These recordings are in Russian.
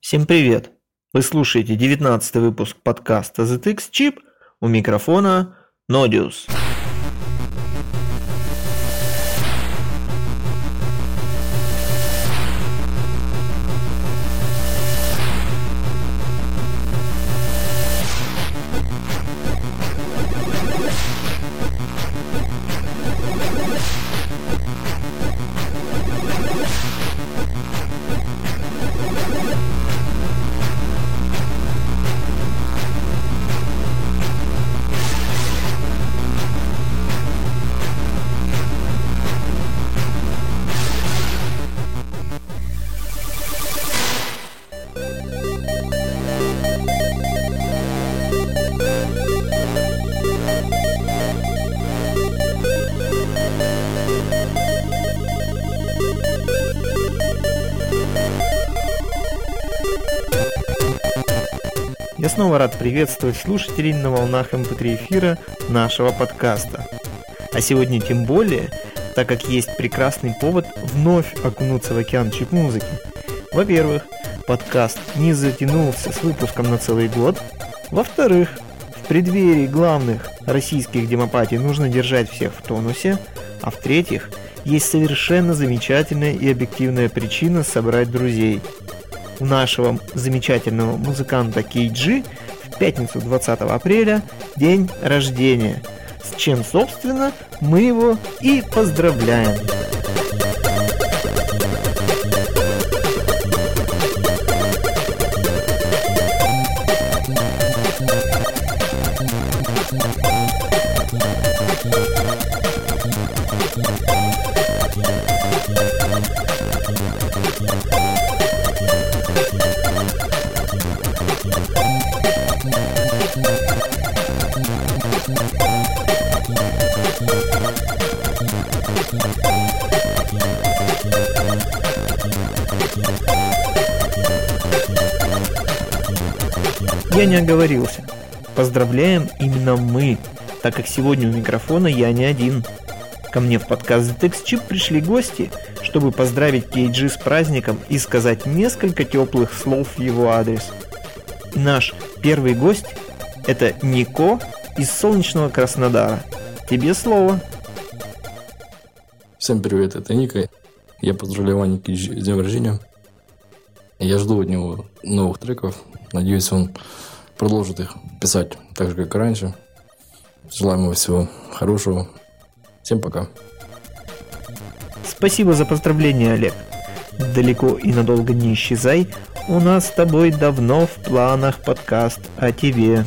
Всем привет! Вы слушаете 19-й выпуск подкаста ZX Chip, у микрофона Nodius. Я снова рад приветствовать слушателей на волнах MP3 эфира нашего подкаста. А сегодня тем более, так как есть прекрасный повод вновь окунуться в океан чип-музыки. Во-первых, подкаст не затянулся с выпуском на целый год. Во-вторых, в преддверии главных российских демопатий нужно держать всех в тонусе. А в-третьих, есть совершенно замечательная и объективная причина собрать друзей. У нашего замечательного музыканта KG в пятницу 20 апреля день рождения, с чем, собственно, мы его и поздравляем. Я не оговорился. Поздравляем именно мы, так как сегодня у микрофона я не один. Ко мне в подкаст ZX Chip пришли гости, чтобы поздравить KG с праздником и сказать несколько теплых слов в его адрес. И наш первый гость – это Нико из солнечного Краснодара. Тебе слово. Всем привет, это Ника. Я поздравляю Ваню KG с днем рождения. Я жду от него новых треков. Надеюсь, он продолжит их писать так же, как и раньше. Желаем ему всего хорошего. Всем пока. Спасибо за поздравление, Олег. Далеко и надолго не исчезай. У нас с тобой давно в планах подкаст о тебе.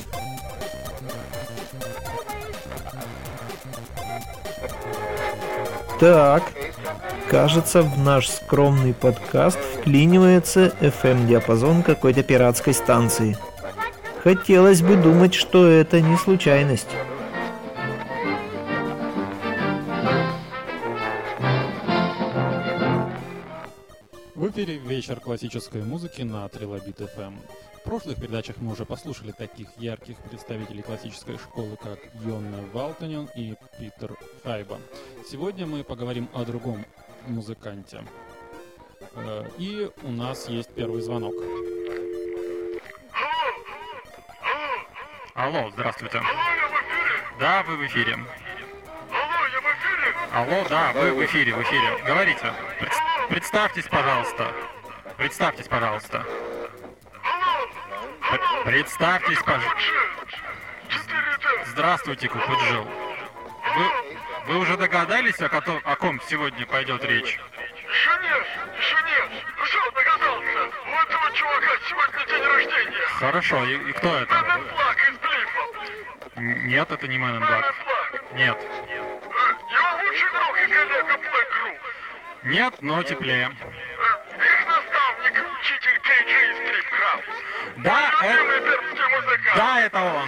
Так, кажется, в наш скромный подкаст вклинивается FM-диапазон какой-то пиратской станции. Хотелось бы думать, что это не случайность. В эфире вечер классической музыки на Трилобит FM. В прошлых передачах мы уже послушали таких ярких представителей классической школы, как Йонне Валтанен и Питер Хайба. Сегодня мы поговорим о другом музыканте. И у нас есть первый звонок. Алло, здравствуйте. Алло, я в эфире? Да, вы в эфире. Алло, я в эфире? Алло, да, вы в эфире. Говорите. Представьтесь, пожалуйста. Алло, Представьтесь, пожалуйста. Купуджи, 4D. Здравствуйте, Купуджил. Вы уже догадались, о ком сегодня пойдет речь? Еще нет. Что догадался? У этого чувака сегодня день рождения. Хорошо, и кто это? Man in Black из Блифа. Нет, это не Man in Black. Man in Black. Нет. Его лучший друг и коллега Black Group. Нет, но теплее. Их наставник, учитель KG из Trip House. Да, Любимый пермский музыкант. Да, это он.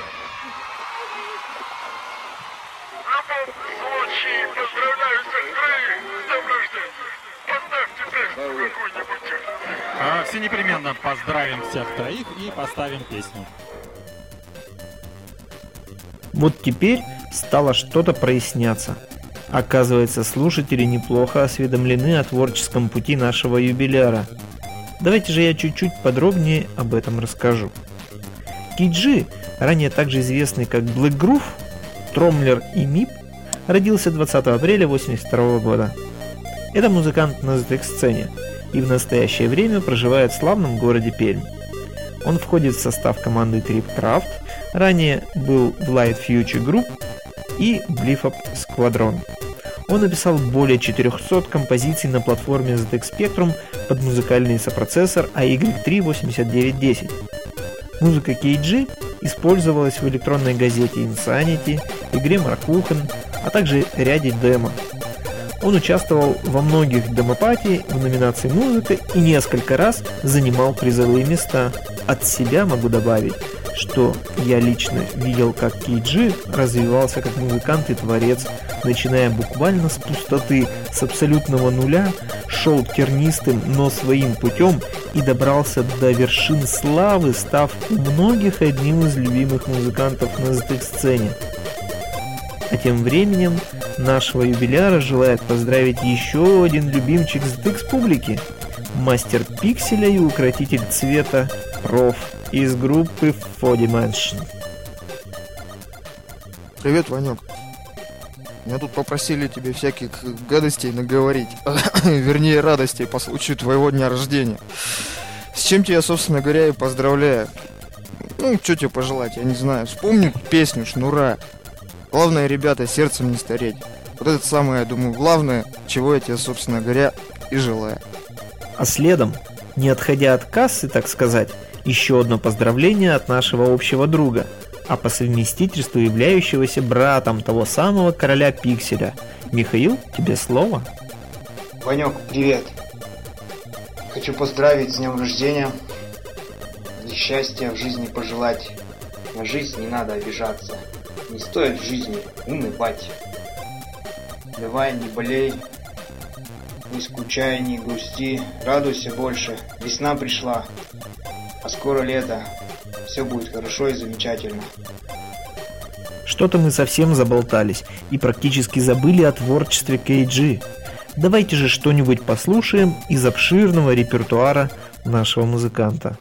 В любом случае, поздравляю всех троих с днем рождения. Поставьте песню какую-нибудь. Все непременно поздравим всех троих и поставим песню. Вот теперь стало что-то проясняться. Оказывается, слушатели неплохо осведомлены о творческом пути нашего юбиляра. Давайте же я чуть-чуть подробнее об этом расскажу. KG, ранее также известный как Black Groove, Тромлер и Мип, родился 20 апреля 1982 года. Это музыкант на ZX-сцене и в настоящее время проживает в славном городе Пермь. Он входит в состав команды Tripcraft, ранее был в Light Future Group и Blifop Squadron. Он написал более 400 композиций на платформе ZX Spectrum под музыкальный сопроцессор AY3-8910. Музыка KG использовалась в электронной газете Insanity, игре Markuchen, а также ряде демо. Он участвовал во многих демопатии в номинации «Музыка» и несколько раз занимал призовые места. От себя могу добавить, что я лично видел, как KG развивался как музыкант и творец, начиная буквально с пустоты, с абсолютного нуля, шел тернистым, но своим путем и добрался до вершин славы, став у многих одним из любимых музыкантов на ZX-сцене. А тем временем нашего юбиляра желает поздравить еще один любимчик ZX публики, мастер пикселя и укротитель цвета Проф из группы 4Dimension. Привет, Ванек. Меня тут попросили тебе всяких гадостей наговорить, вернее радостей по случаю твоего дня рождения. С чем тебя, собственно говоря, и поздравляю. Ну, что тебе пожелать, я не знаю. Вспомни песню «Шнура». Главное, ребята, сердцем не стареть. Вот это самое, я думаю, главное, чего я тебе, собственно говоря, и желаю. А следом, не отходя от кассы, так сказать, еще одно поздравление от нашего общего друга, а по совместительству являющегося братом того самого короля пикселя. Михаил, тебе слово. Ванек, привет. Хочу поздравить с днем рождения. И счастья в жизни пожелать. На жизнь не надо обижаться. Не стоит в жизни унывать. Давай, не болей. Не скучай, не грусти. Радуйся больше. Весна пришла. А скоро лето. Все будет хорошо и замечательно. Что-то мы совсем заболтались и практически забыли о творчестве KG. Давайте же что-нибудь послушаем из обширного репертуара нашего музыканта.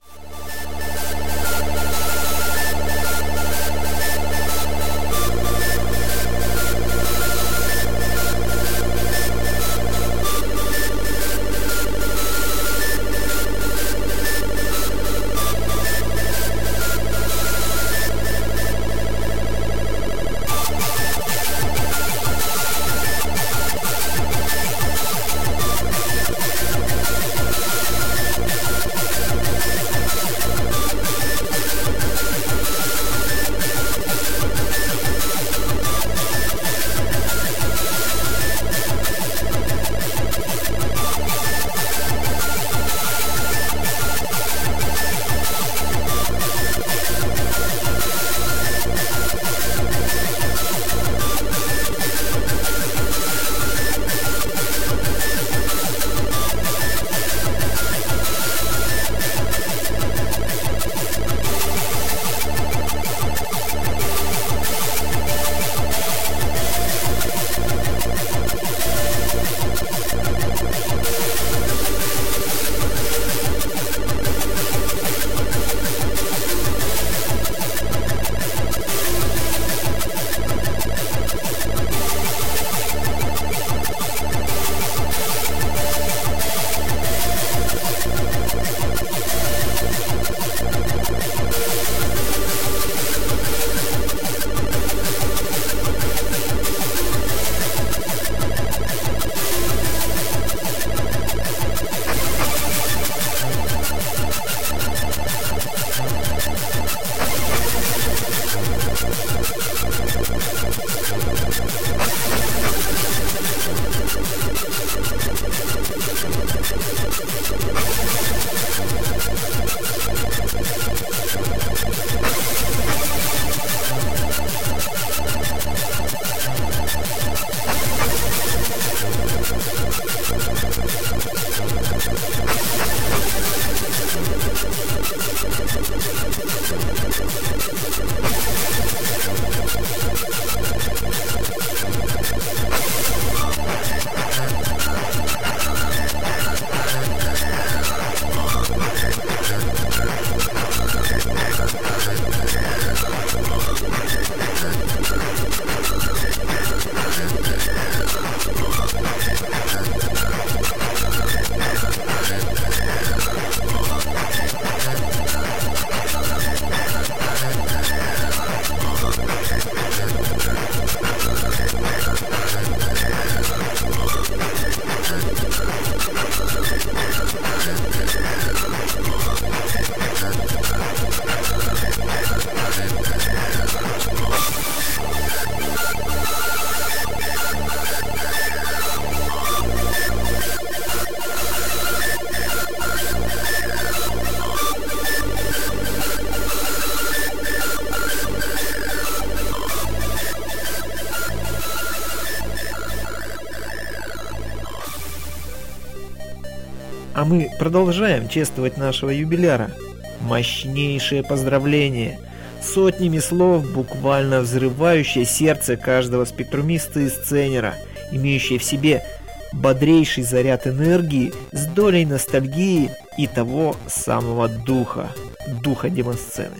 А мы продолжаем чествовать нашего юбиляра. Мощнейшее поздравление! Сотнями слов, буквально взрывающее сердце каждого спектрумиста и сценера, имеющее в себе бодрейший заряд энергии с долей ностальгии и того самого духа демосцены.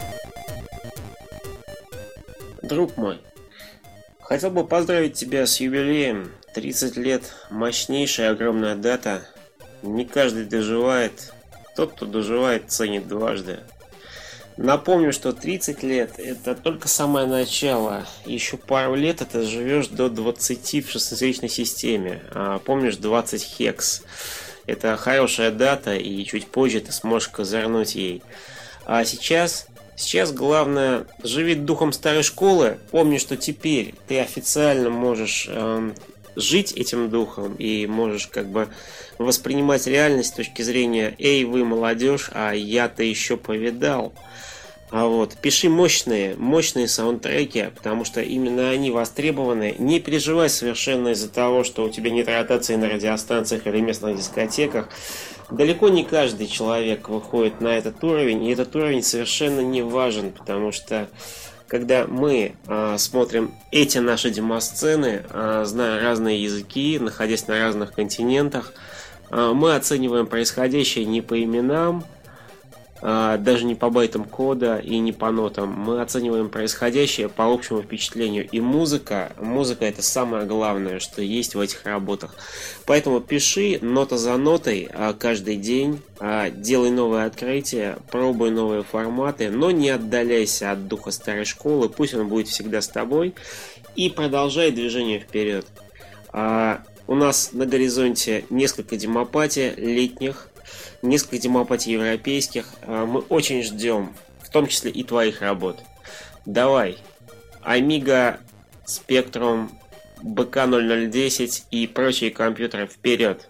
Друг мой, хотел бы поздравить тебя с юбилеем. 30 лет, мощнейшая огромная дата. Не каждый доживает. Тот, кто доживает, ценит дважды. Напомню, что 30 лет это только самое начало. Еще пару лет ты живешь до 20 в шестизначной системе. Помнишь 20 хекс? Это хорошая дата, и чуть позже ты сможешь козырнуть ей. А сейчас главное, живи духом старой школы. Помни, что теперь ты официально можешь жить этим духом и можешь как бы воспринимать реальность с точки зрения: эй, вы молодежь, а я-то еще повидал. А вот пиши мощные саундтреки, потому что именно они востребованы. Не переживай совершенно из-за того, что у тебя нет ротации на радиостанциях или местных дискотеках. Далеко не каждый человек выходит на этот уровень, и этот уровень совершенно не важен, потому что когда мы смотрим эти наши демосцены, зная разные языки, находясь на разных континентах, мы оцениваем происходящее не по именам, даже не по байтам кода и не по нотам. Мы оцениваем происходящее по общему впечатлению. И музыка это самое главное, что есть в этих работах. Поэтому пиши нота за нотой каждый день, делай новые открытия, пробуй новые форматы, но не отдаляйся от духа старой школы, пусть он будет всегда с тобой, и продолжай движение вперед. У нас на горизонте несколько демопатий летних, несколько демопатий европейских. Мы очень ждем, в том числе и твоих работ. Давай, Amiga, Spectrum, BK0010 и прочие компьютеры вперед!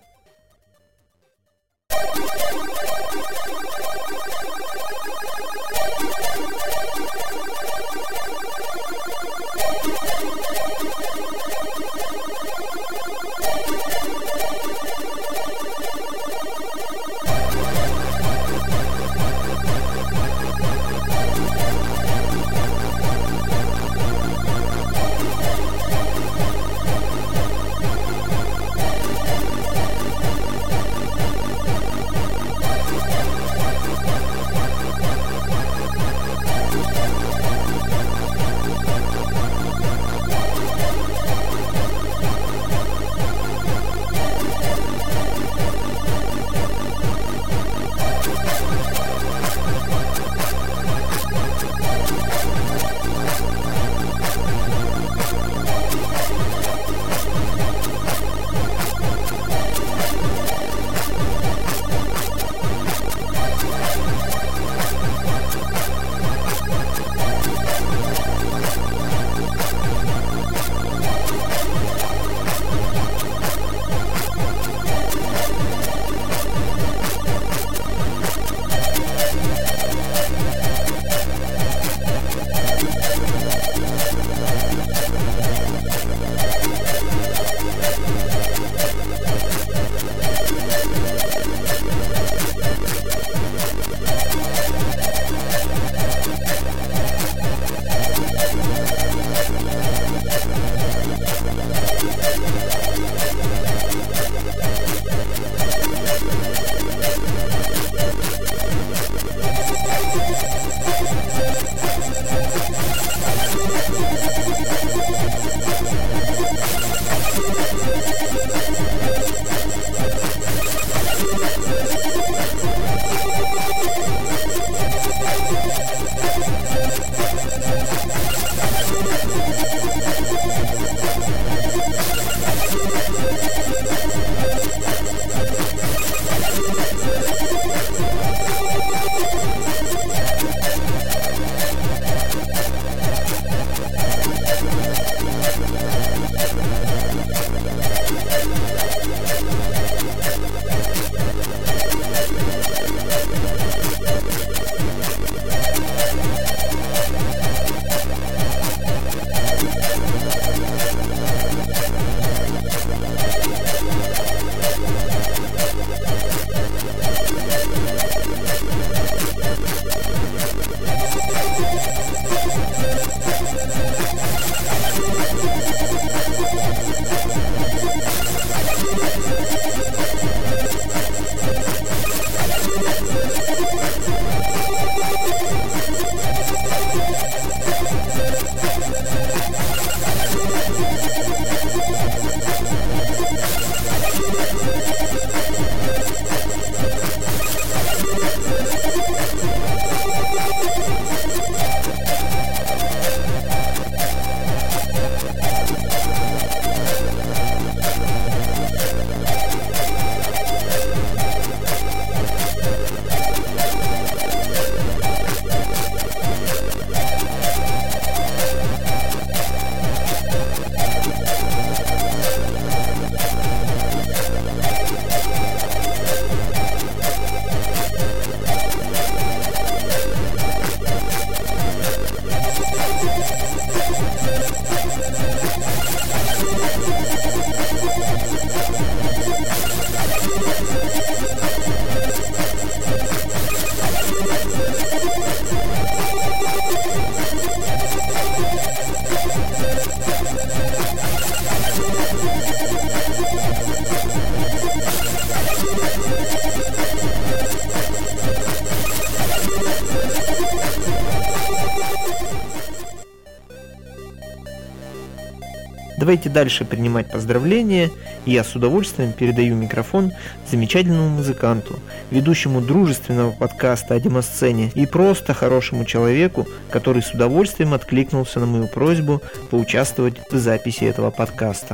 Давайте дальше принимать поздравления, и я с удовольствием передаю микрофон замечательному музыканту, ведущему дружественного подкаста о демосцене и просто хорошему человеку, который с удовольствием откликнулся на мою просьбу поучаствовать в записи этого подкаста.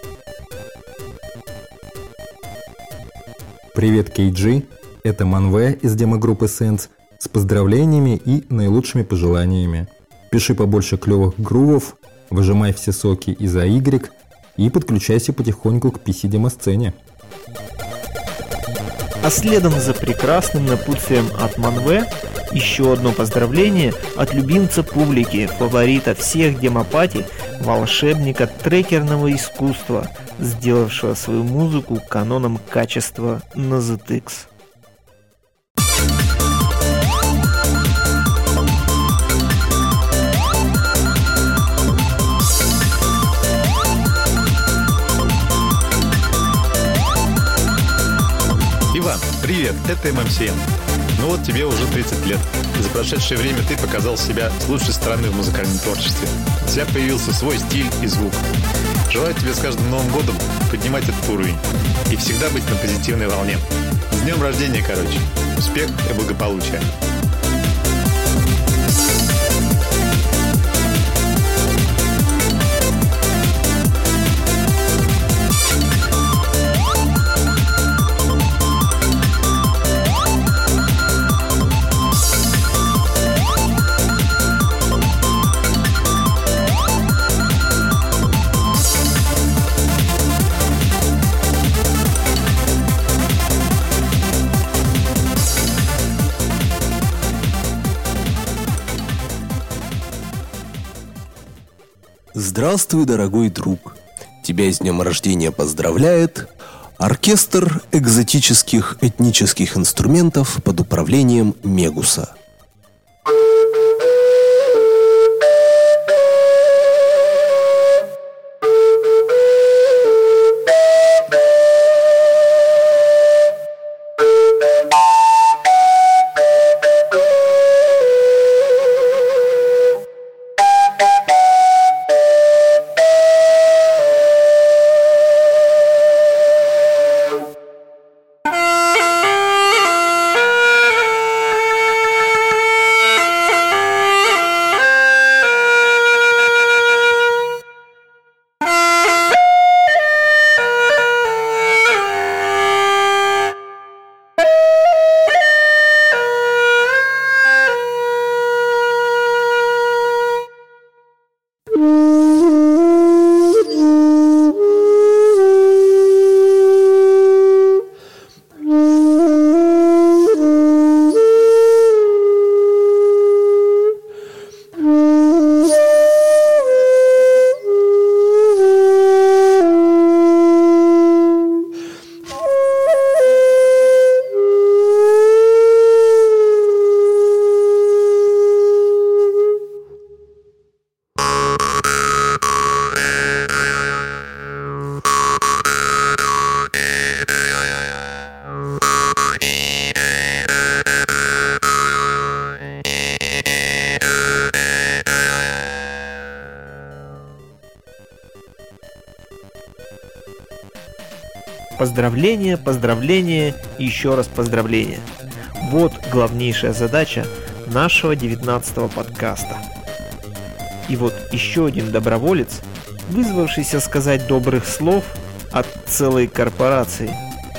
Привет, KG! Это Манве из демогруппы Sense с поздравлениями и наилучшими пожеланиями. Пиши побольше клевых грувов, выжимай все соки из-за Y и подключайся потихоньку к PC-демосцене. А следом за прекрасным напутствием от Манве еще одно поздравление от любимца публики, фаворита всех демопати, волшебника трекерного искусства, сделавшего свою музыку каноном качества на ZX. Иван, привет, это ММСМ. Ну вот тебе уже 30 лет. За прошедшее время ты показал себя с лучшей стороны в музыкальном творчестве. У тебя появился свой стиль и звук. Желаю тебе с каждым Новым годом поднимать этот уровень и всегда быть на позитивной волне. С днем рождения, короче. Успех и благополучия. Здравствуй, дорогой друг! Тебя с днем рождения поздравляет оркестр экзотических этнических инструментов под управлением Мегуса. Поздравления, поздравления и еще раз поздравления. Вот главнейшая задача нашего 19-го подкаста. И вот еще один доброволец, вызвавшийся сказать добрых слов от целой корпорации.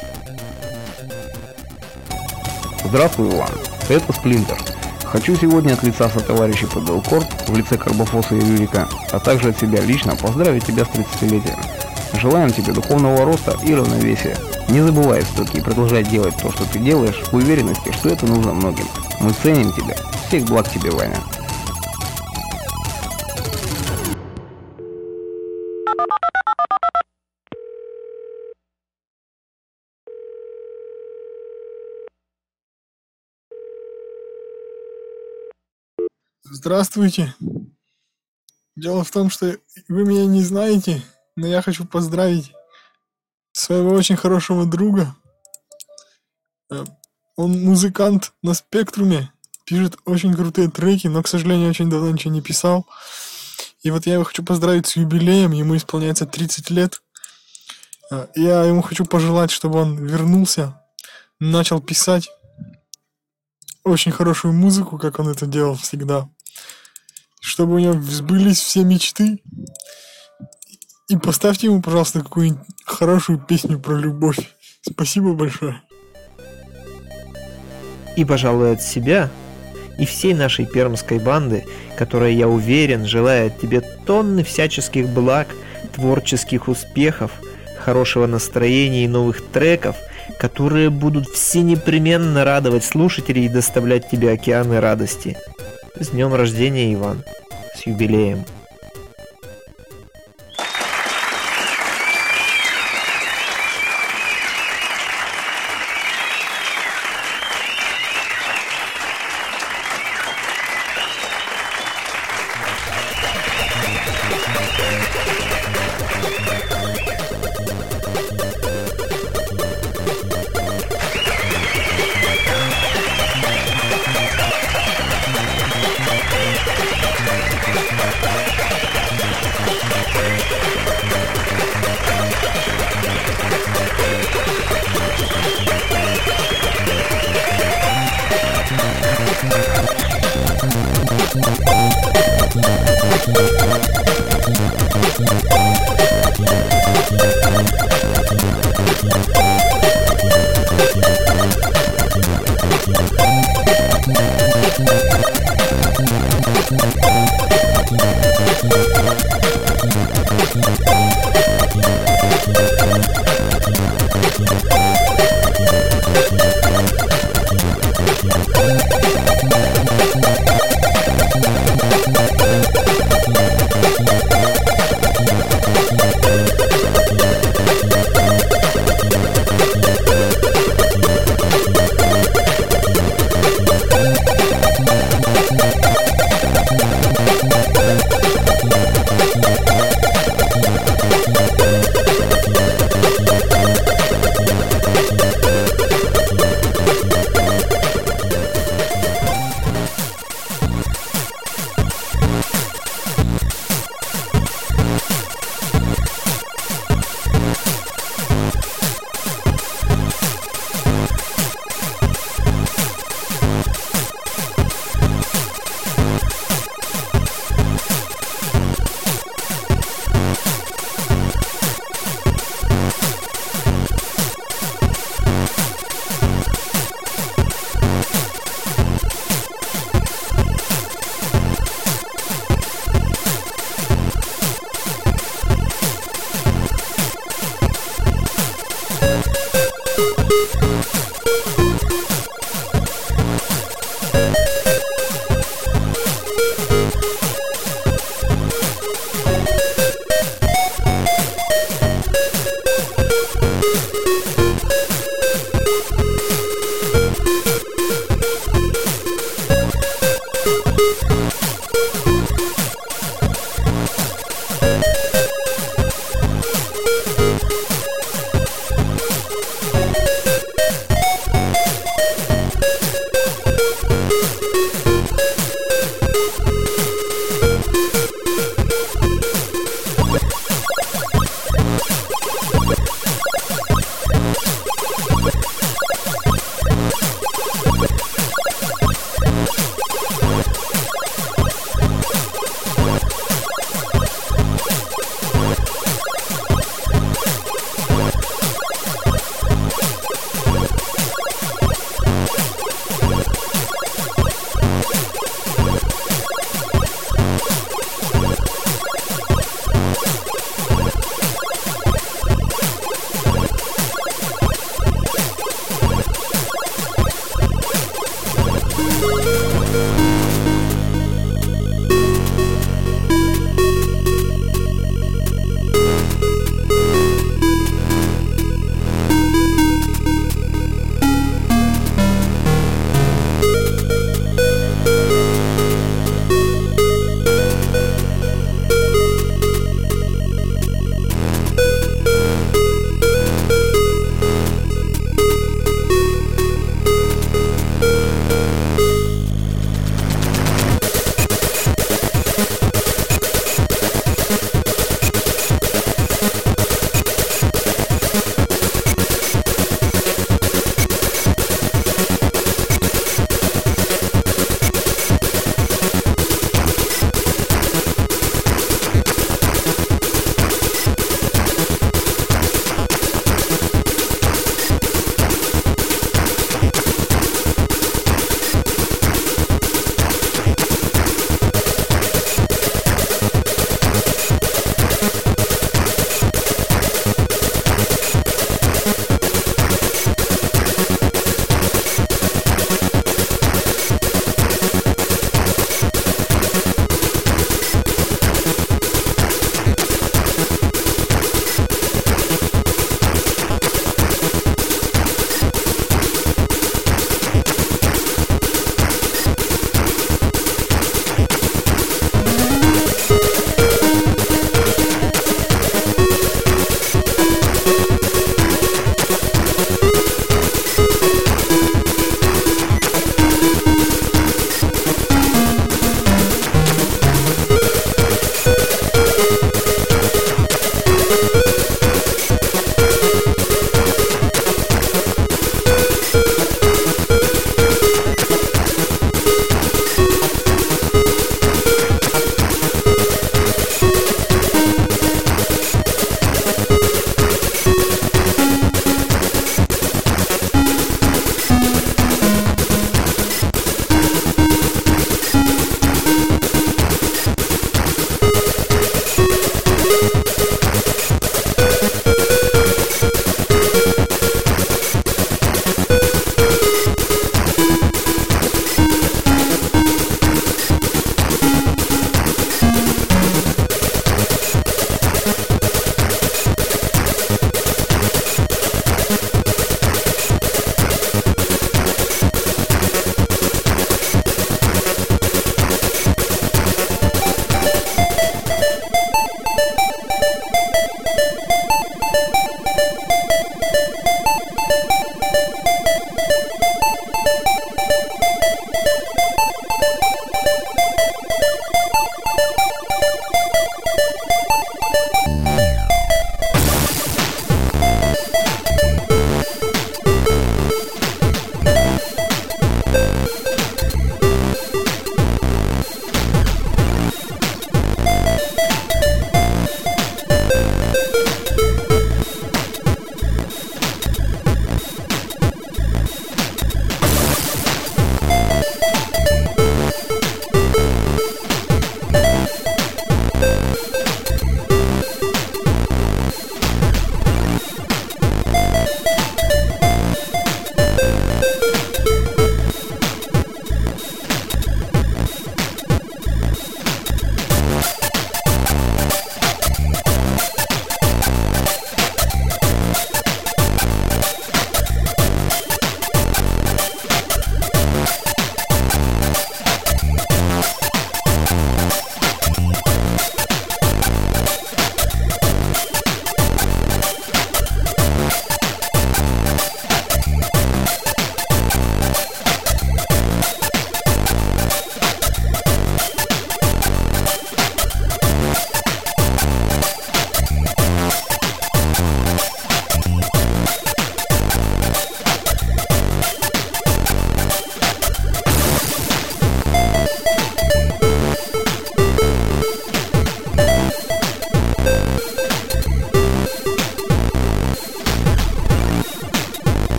Здравствуй, Иван. Это Сплинтер. Хочу сегодня от лица сотоварища ПДЛ Корп в лице Карбофоса и Юрика, а также от себя лично поздравить тебя с 30-летием. Желаем тебе духовного роста и равновесия. Не забывай все-таки продолжать делать то, что ты делаешь, в уверенности, что это нужно многим. Мы ценим тебя. Всех благ тебе, Ваня. Здравствуйте. Дело в том, что вы меня не знаете, но я хочу поздравить своего очень хорошего друга. Он музыкант на Спектруме, пишет очень крутые треки, но, к сожалению, очень давно ничего не писал. И вот я его хочу поздравить с юбилеем, ему исполняется 30 лет. Я ему хочу пожелать, чтобы он вернулся, начал писать очень хорошую музыку, как он это делал всегда. Чтобы у него сбылись все мечты. И поставьте ему, пожалуйста, какую-нибудь хорошую песню про любовь. Спасибо большое. И, пожалуй, от себя и всей нашей пермской банды, которая, я уверен, желает тебе тонны всяческих благ, творческих успехов, хорошего настроения и новых треков, которые будут все непременно радовать слушателей и доставлять тебе океаны радости. С днем рождения, Иван! С юбилеем!